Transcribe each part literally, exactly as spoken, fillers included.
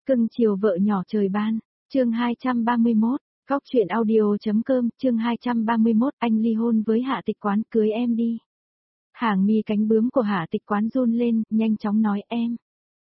Cưng chiều vợ nhỏ trời ban, chương hai trăm ba mươi mốt, Góc truyện audio.com, chương hai trăm ba mươi mốt, anh ly hôn với Hạ Tịch Quán, cưới em đi. Hàng mi cánh bướm của Hạ Tịch Quán run lên, nhanh chóng nói em.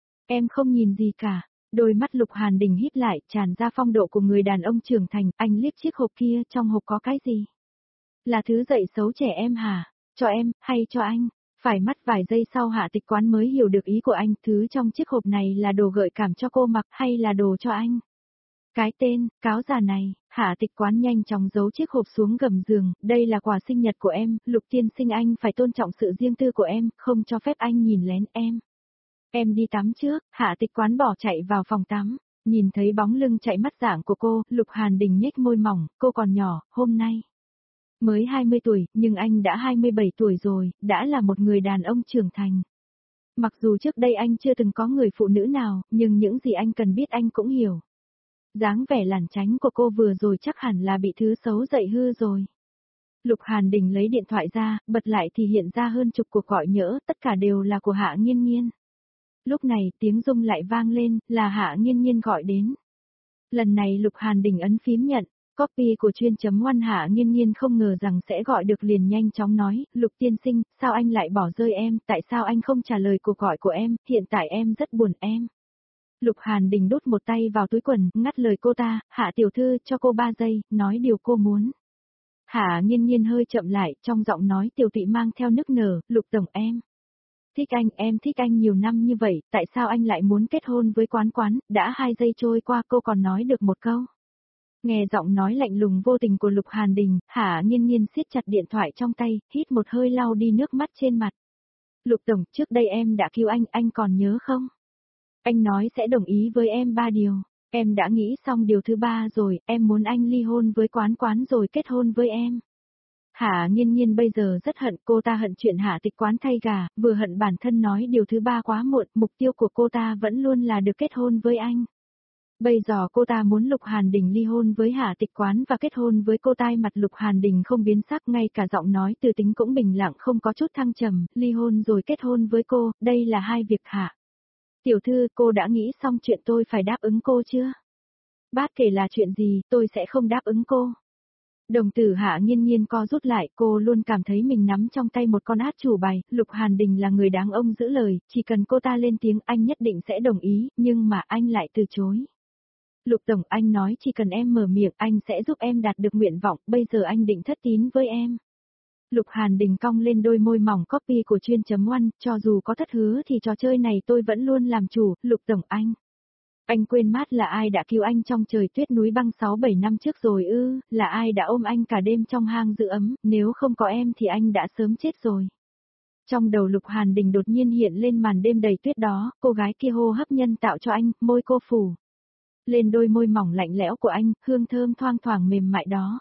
Em không nhìn gì cả. Đôi mắt Lục Hàn Đình híp lại, tràn ra phong độ của người đàn ông trưởng thành, anh liếc chiếc hộp kia, trong hộp có cái gì? Là thứ dạy xấu trẻ em hả? Cho em, hay cho anh? Phải mất vài giây sau Hạ Tịch Quán mới hiểu được ý của anh, thứ trong chiếc hộp này là đồ gợi cảm cho cô mặc hay là đồ cho anh? Cái tên, cáo già này, Hạ Tịch Quán nhanh chóng giấu chiếc hộp xuống gầm giường, đây là quà sinh nhật của em, Lục tiên sinh anh phải tôn trọng sự riêng tư của em, không cho phép anh nhìn lén em. Em đi tắm trước, Hạ Tịch Quán bỏ chạy vào phòng tắm, nhìn thấy bóng lưng chạy mắt dạng của cô, Lục Hàn Đình nhếch môi mỏng, cô còn nhỏ, hôm nay mới hai mươi tuổi, nhưng anh đã hai mươi bảy tuổi rồi, đã là một người đàn ông trưởng thành. Mặc dù trước đây anh chưa từng có người phụ nữ nào, nhưng những gì anh cần biết anh cũng hiểu. Dáng vẻ lảng tránh của cô vừa rồi chắc hẳn là bị thứ xấu dậy hư rồi. Lục Hàn Đình lấy điện thoại ra, bật lại thì hiện ra hơn chục cuộc gọi nhỡ, tất cả đều là của Hạ Nghiên Nghiên. Lúc này tiếng rung lại vang lên, là Hạ Nghiên Nghiên gọi đến. Lần này Lục Hàn Đình ấn phím nhận, copy của chuyên chấm one Hạ Nghiên Nghiên không ngờ rằng sẽ gọi được liền nhanh chóng nói, Lục tiên sinh, sao anh lại bỏ rơi em, tại sao anh không trả lời cuộc gọi của em, hiện tại em rất buồn em. Lục Hàn Đình đút một tay vào túi quần, ngắt lời cô ta, Hạ tiểu thư cho cô ba giây, nói điều cô muốn. Hạ Nghiên Nghiên hơi chậm lại, trong giọng nói tiểu tụy mang theo nức nở, Lục tổng em. Thích anh, em thích anh nhiều năm như vậy, tại sao anh lại muốn kết hôn với Quán Quán, đã hai giây trôi qua cô còn nói được một câu. Nghe giọng nói lạnh lùng vô tình của Lục Hàn Đình, Hạ Nghiên Nghiên siết chặt điện thoại trong tay, hít một hơi lau đi nước mắt trên mặt. Lục tổng, trước đây em đã cứu anh, anh còn nhớ không? Anh nói sẽ đồng ý với em ba điều, em đã nghĩ xong điều thứ ba rồi, em muốn anh ly hôn với Quán Quán rồi kết hôn với em. Hạ Nghiên Nghiên bây giờ rất hận, cô ta hận chuyện Hạ Tịch Quán thay gà, vừa hận bản thân nói điều thứ ba quá muộn, mục tiêu của cô ta vẫn luôn là được kết hôn với anh. Bây giờ cô ta muốn Lục Hàn Đình ly hôn với Hạ Tịch Quán và kết hôn với cô ta, mặt Lục Hàn Đình không biến sắc, ngay cả giọng nói từ tính cũng bình lặng không có chút thăng trầm, ly hôn rồi kết hôn với cô, đây là hai việc Hạ. Tiểu thư, cô đã nghĩ xong chuyện tôi phải đáp ứng cô chưa? Bát kể là chuyện gì, tôi sẽ không đáp ứng cô. Đồng tử Hạ Nghiên Nghiên co rút lại, cô luôn cảm thấy mình nắm trong tay một con át chủ bài, Lục Hàn Đình là người đáng ông giữ lời, chỉ cần cô ta lên tiếng anh nhất định sẽ đồng ý, nhưng mà anh lại từ chối. Lục tổng, anh nói chỉ cần em mở miệng anh sẽ giúp em đạt được nguyện vọng, bây giờ anh định thất tín với em. Lục Hàn Đình cong lên đôi môi mỏng copy của chuyên chấm one, cho dù có thất hứa thì trò chơi này tôi vẫn luôn làm chủ, Lục tổng anh. Anh quên mất là ai đã cứu anh trong trời tuyết núi băng sáu bảy năm trước rồi ư, là ai đã ôm anh cả đêm trong hang giữ ấm, nếu không có em thì anh đã sớm chết rồi. Trong đầu Lục Hàn Đình đột nhiên hiện lên màn đêm đầy tuyết đó, cô gái kia hô hấp nhân tạo cho anh, môi cô phủ lên đôi môi mỏng lạnh lẽo của anh, hương thơm thoang thoảng mềm mại đó.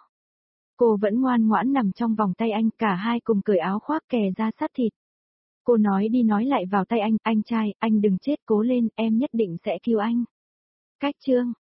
Cô vẫn ngoan ngoãn nằm trong vòng tay anh, cả hai cùng cởi áo khoác kè ra sát thịt. Cô nói đi nói lại vào tay anh, anh trai, anh đừng chết, cố lên, em nhất định sẽ cứu anh. Cách chương